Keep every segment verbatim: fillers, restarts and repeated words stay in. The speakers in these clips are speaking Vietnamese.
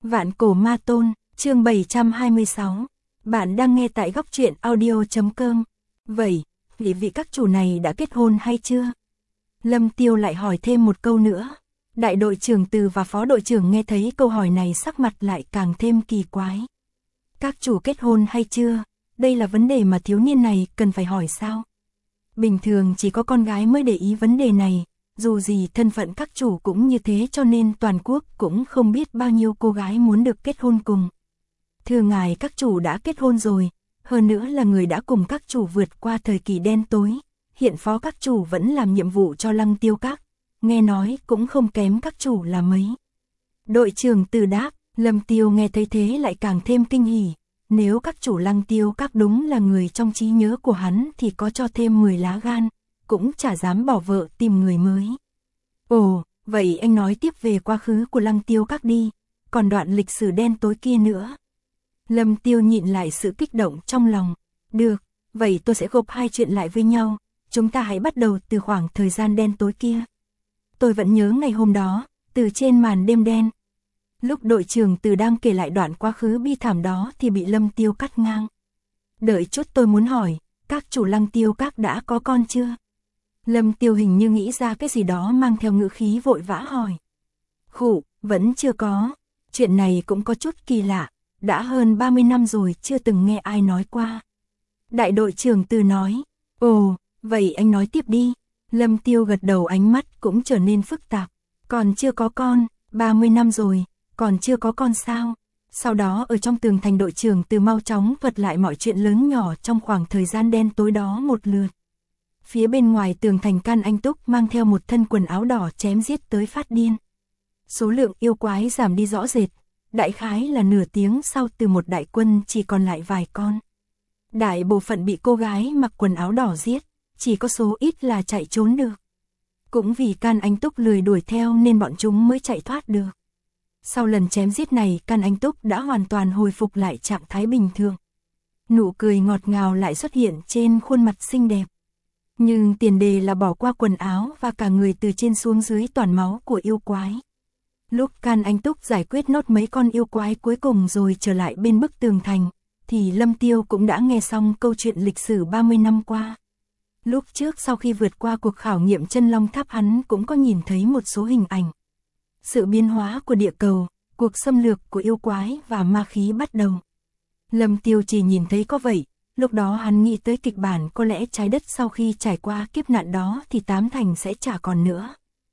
Vạn Cổ Ma Tôn, chương bảy trăm hai mươi sáu. Bạn đang nghe tại góc truyện audio chấm com. Vậy, vị vị các chủ này đã kết hôn hay chưa? Lâm Tiêu lại hỏi thêm một câu nữa. Đại đội trưởng Từ và phó đội trưởng nghe thấy câu hỏi này sắc mặt lại càng thêm kỳ quái. Các chủ kết hôn hay chưa? Đây là vấn đề mà thiếu niên này cần phải hỏi sao? Bình thường chỉ có con gái mới để ý vấn đề này. Dù gì thân phận các chủ cũng như thế cho nên toàn quốc cũng không biết bao nhiêu cô gái muốn được kết hôn cùng. Thưa ngài, các chủ đã kết hôn rồi, hơn nữa là người đã cùng các chủ vượt qua thời kỳ đen tối. Hiện phó các chủ vẫn làm nhiệm vụ cho Lăng Tiêu Các, nghe nói cũng không kém các chủ là mấy. Đội trưởng Từ đáp. Lâm Tiêu nghe thấy thế lại càng thêm kinh hỉ. Nếu các chủ Lăng Tiêu Các đúng là người trong trí nhớ của hắn thì có cho thêm mười lá gan, cũng chả dám bỏ vợ tìm người mới. Ồ, vậy anh nói tiếp về quá khứ của Lăng Tiêu Các đi, còn đoạn lịch sử đen tối kia nữa. Lâm Tiêu nhịn lại sự kích động trong lòng. Được, vậy tôi sẽ gộp hai chuyện lại với nhau, chúng ta hãy bắt đầu từ khoảng thời gian đen tối kia. Tôi vẫn nhớ ngày hôm đó, từ trên màn đêm đen. Lúc đội trưởng Từ đang kể lại đoạn quá khứ bi thảm đó thì bị Lâm Tiêu cắt ngang. Đợi chút, tôi muốn hỏi, các chủ Lăng Tiêu Các đã có con chưa? Lâm Tiêu hình như nghĩ ra cái gì đó mang theo ngữ khí vội vã hỏi. Khụ, vẫn chưa có. Chuyện này cũng có chút kỳ lạ, đã hơn ba mươi năm rồi chưa từng nghe ai nói qua. Đại đội trưởng Từ nói. Ồ, vậy anh nói tiếp đi. Lâm Tiêu gật đầu, ánh mắt cũng trở nên phức tạp. Còn chưa có con, ba mươi năm rồi, còn chưa có con sao? Sau đó ở trong tường thành, đội trưởng Từ mau chóng thuật lại mọi chuyện lớn nhỏ trong khoảng thời gian đen tối đó một lượt. Phía bên ngoài tường thành, Can Anh Túc mang theo một thân quần áo đỏ chém giết tới phát điên. Số lượng yêu quái giảm đi rõ rệt, đại khái là nửa tiếng sau từ một đại quân chỉ còn lại vài con. Đại bộ phận bị cô gái mặc quần áo đỏ giết, chỉ có số ít là chạy trốn được. Cũng vì Can Anh Túc lười đuổi theo nên bọn chúng mới chạy thoát được. Sau lần chém giết này, Can Anh Túc đã hoàn toàn hồi phục lại trạng thái bình thường. Nụ cười ngọt ngào lại xuất hiện trên khuôn mặt xinh đẹp. Nhưng tiền đề là bỏ qua quần áo và cả người từ trên xuống dưới toàn máu của yêu quái. Lúc Can Anh Túc giải quyết nốt mấy con yêu quái cuối cùng rồi trở lại bên bức tường thành, thì Lâm Tiêu cũng đã nghe xong câu chuyện lịch sử ba mươi năm qua. Lúc trước sau khi vượt qua cuộc khảo nghiệm chân long tháp, hắn cũng có nhìn thấy một số hình ảnh. Sự biến hóa của địa cầu, cuộc xâm lược của yêu quái và ma khí bắt đầu. Lâm Tiêu chỉ nhìn thấy có vậy. Lúc đó hắn nghĩ tới kịch bản có lẽ trái đất sau khi trải qua kiếp nạn đó thì tám thành sẽ chả còn nữa.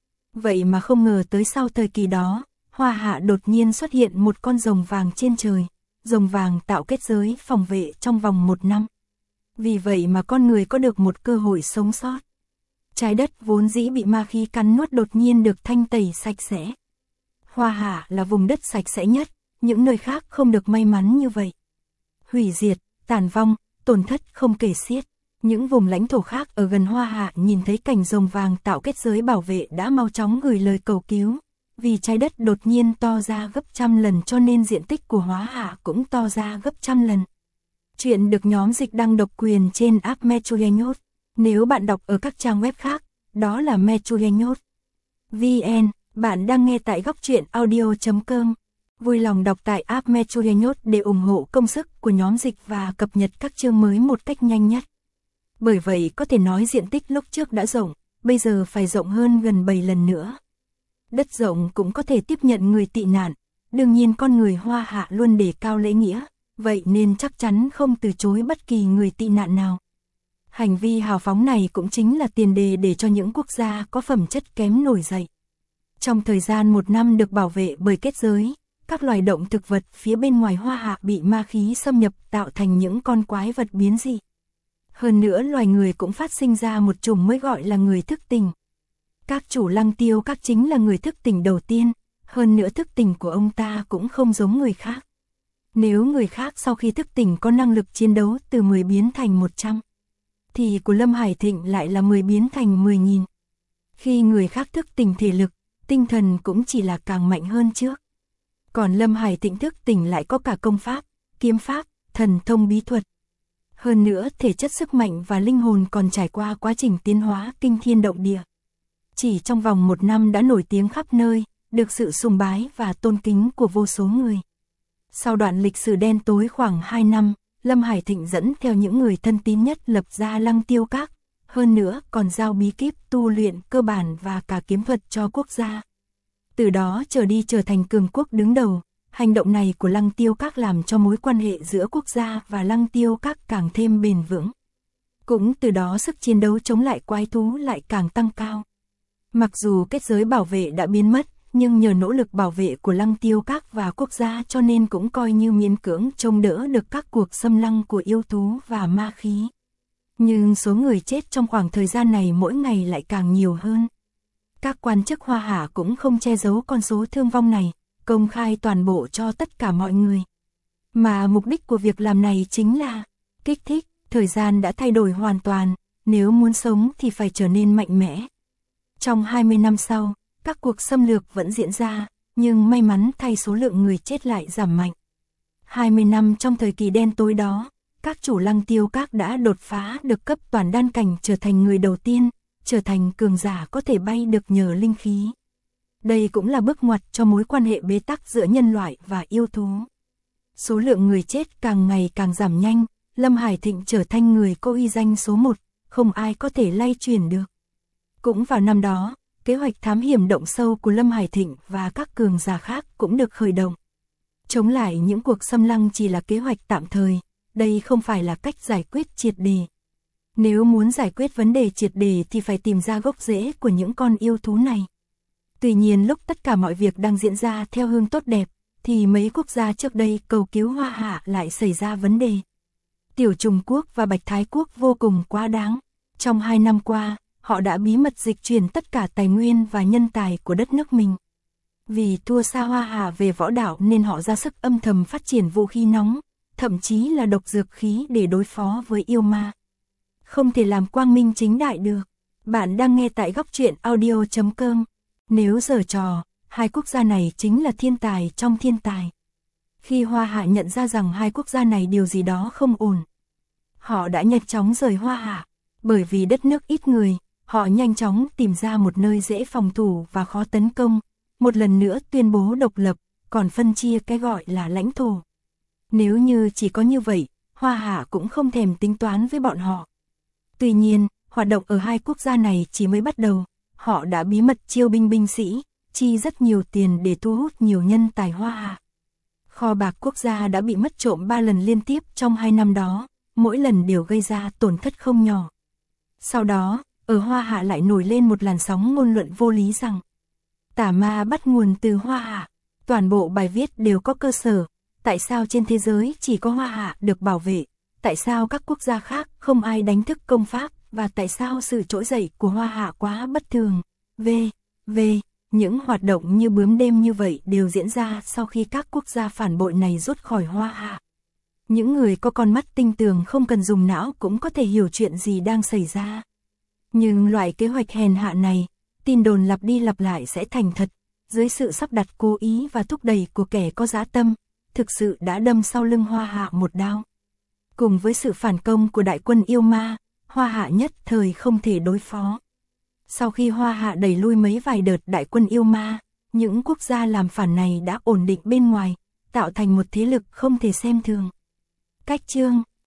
Vậy mà không ngờ tới sau thời kỳ đó, Hoa Hạ đột nhiên xuất hiện một con rồng vàng trên trời. Rồng vàng tạo kết giới phòng vệ trong vòng một năm. Vì vậy mà con người có được một cơ hội sống sót. Trái đất vốn dĩ bị ma khí cắn nuốt đột nhiên được thanh tẩy sạch sẽ. Hoa Hạ là vùng đất sạch sẽ nhất, những nơi khác không được may mắn như vậy. Hủy diệt, tàn vong, tổn thất không kể xiết. Những vùng lãnh thổ khác ở gần Hoa Hạ nhìn thấy cảnh rồng vàng tạo kết giới bảo vệ đã mau chóng gửi lời cầu cứu. Vì trái đất đột nhiên to ra gấp trăm lần cho nên diện tích của Hoa Hạ cũng to ra gấp trăm lần. Chuyện được nhóm dịch đăng độc quyền trên app Metrogenyot. Nếu bạn đọc ở các trang web khác, đó là Metrogenyot chấm vn. Bạn đang nghe tại góc truyện audio chấm com. Vui lòng đọc tại app Metrogenyot để ủng hộ công sức của nhóm dịch và cập nhật các chương mới một cách nhanh nhất. Bởi vậy có thể nói diện tích lúc trước đã rộng, bây giờ phải rộng hơn gần bảy lần nữa. Đất rộng cũng có thể tiếp nhận người tị nạn, đương nhiên con người Hoa Hạ luôn đề cao lễ nghĩa, vậy nên chắc chắn không từ chối bất kỳ người tị nạn nào. Hành vi hào phóng này cũng chính là tiền đề để cho những quốc gia có phẩm chất kém nổi dậy. Trong thời gian một năm được bảo vệ bởi kết giới, các loài động thực vật phía bên ngoài Hoa Hạ bị ma khí xâm nhập tạo thành những con quái vật biến dị. Hơn nữa loài người cũng phát sinh ra một chủng mới gọi là người thức tỉnh. Các chủ Lăng Tiêu Các chính là người thức tỉnh đầu tiên, hơn nữa thức tỉnh của ông ta cũng không giống người khác. Nếu người khác sau khi thức tỉnh có năng lực chiến đấu từ mười biến thành một trăm, thì của Lâm Hải Thịnh lại là mười biến thành mười nghìn. Khi người khác thức tỉnh thể lực, tinh thần cũng chỉ là càng mạnh hơn trước. Còn Lâm Hải Thịnh thức tỉnh lại có cả công pháp, kiếm pháp, thần thông bí thuật. Hơn nữa thể chất sức mạnh và linh hồn còn trải qua quá trình tiến hóa kinh thiên động địa. Chỉ trong vòng một năm đã nổi tiếng khắp nơi, được sự sùng bái và tôn kính của vô số người. Sau đoạn lịch sử đen tối khoảng hai năm, Lâm Hải Thịnh dẫn theo những người thân tín nhất lập ra Lăng Tiêu Các, hơn nữa còn giao bí kíp tu luyện cơ bản và cả kiếm thuật cho quốc gia. Từ đó trở đi trở thành cường quốc đứng đầu, hành động này của Lăng Tiêu Các làm cho mối quan hệ giữa quốc gia và Lăng Tiêu Các càng thêm bền vững. Cũng từ đó sức chiến đấu chống lại quái thú lại càng tăng cao. Mặc dù kết giới bảo vệ đã biến mất, nhưng nhờ nỗ lực bảo vệ của Lăng Tiêu Các và quốc gia cho nên cũng coi như miễn cưỡng chống đỡ được các cuộc xâm lăng của yêu thú và ma khí. Nhưng số người chết trong khoảng thời gian này mỗi ngày lại càng nhiều hơn. Các quan chức Hoa Hạ cũng không che giấu con số thương vong này, công khai toàn bộ cho tất cả mọi người. Mà mục đích của việc làm này chính là kích thích, thời gian đã thay đổi hoàn toàn, nếu muốn sống thì phải trở nên mạnh mẽ. Trong hai mươi năm sau, các cuộc xâm lược vẫn diễn ra, nhưng may mắn thay số lượng người chết lại giảm mạnh. hai mươi năm trong thời kỳ đen tối đó, các chủ Lăng Tiêu Các đã đột phá được cấp toàn đan cảnh trở thành người đầu tiên, trở thành cường giả có thể bay được nhờ linh khí. Đây cũng là bước ngoặt cho mối quan hệ bế tắc giữa nhân loại và yêu thú. Số lượng người chết càng ngày càng giảm nhanh, Lâm Hải Thịnh trở thành người có uy danh số một, không ai có thể lay chuyển được. Cũng vào năm đó, kế hoạch thám hiểm động sâu của Lâm Hải Thịnh và các cường giả khác cũng được khởi động. Chống lại những cuộc xâm lăng chỉ là kế hoạch tạm thời, đây không phải là cách giải quyết triệt đề. Nếu muốn giải quyết vấn đề triệt đề thì phải tìm ra gốc rễ của những con yêu thú này. Tuy nhiên lúc tất cả mọi việc đang diễn ra theo hướng tốt đẹp, thì mấy quốc gia trước đây cầu cứu Hoa Hạ lại xảy ra vấn đề. Tiểu Trung Quốc và Bạch Thái Quốc vô cùng quá đáng. Trong hai năm qua, họ đã bí mật dịch chuyển tất cả tài nguyên và nhân tài của đất nước mình. Vì thua xa Hoa Hạ về võ đạo nên họ ra sức âm thầm phát triển vũ khí nóng, thậm chí là độc dược khí để đối phó với yêu ma. Không thể làm quang minh chính đại được. Bạn đang nghe tại góc truyện audio chấm com. Nếu giở trò, hai quốc gia này chính là thiên tài trong thiên tài. Khi Hoa Hạ nhận ra rằng hai quốc gia này điều gì đó không ổn, họ đã nhanh chóng rời Hoa Hạ. Bởi vì đất nước ít người, họ nhanh chóng tìm ra một nơi dễ phòng thủ và khó tấn công, một lần nữa tuyên bố độc lập, còn phân chia cái gọi là lãnh thổ. Nếu như chỉ có như vậy, Hoa Hạ cũng không thèm tính toán với bọn họ. Tuy nhiên, hoạt động ở hai quốc gia này chỉ mới bắt đầu, họ đã bí mật chiêu binh binh sĩ, chi rất nhiều tiền để thu hút nhiều nhân tài Hoa Hạ. Kho bạc quốc gia đã bị mất trộm ba lần liên tiếp trong hai năm đó, mỗi lần đều gây ra tổn thất không nhỏ. Sau đó, ở Hoa Hạ lại nổi lên một làn sóng ngôn luận vô lý rằng tà ma bắt nguồn từ Hoa Hạ, toàn bộ bài viết đều có cơ sở, tại sao trên thế giới chỉ có Hoa Hạ được bảo vệ, tại sao các quốc gia khác không ai đánh thức công pháp, và tại sao sự trỗi dậy của Hoa Hạ quá bất thường. V. V. Những hoạt động như bướm đêm như vậy đều diễn ra sau khi các quốc gia phản bội này rút khỏi Hoa Hạ. Những người có con mắt tinh tường không cần dùng não cũng có thể hiểu chuyện gì đang xảy ra. Nhưng loại kế hoạch hèn hạ này, tin đồn lặp đi lặp lại sẽ thành thật, dưới sự sắp đặt cố ý và thúc đẩy của kẻ có dã tâm, thực sự đã đâm sau lưng Hoa Hạ một đao. Cùng với sự phản công của đại quân yêu ma, Hoa Hạ nhất thời không thể đối phó. Sau khi Hoa Hạ đẩy lui mấy vài đợt đại quân yêu ma, những quốc gia làm phản này đã ổn định bên ngoài, tạo thành một thế lực không thể xem thường. Cách chương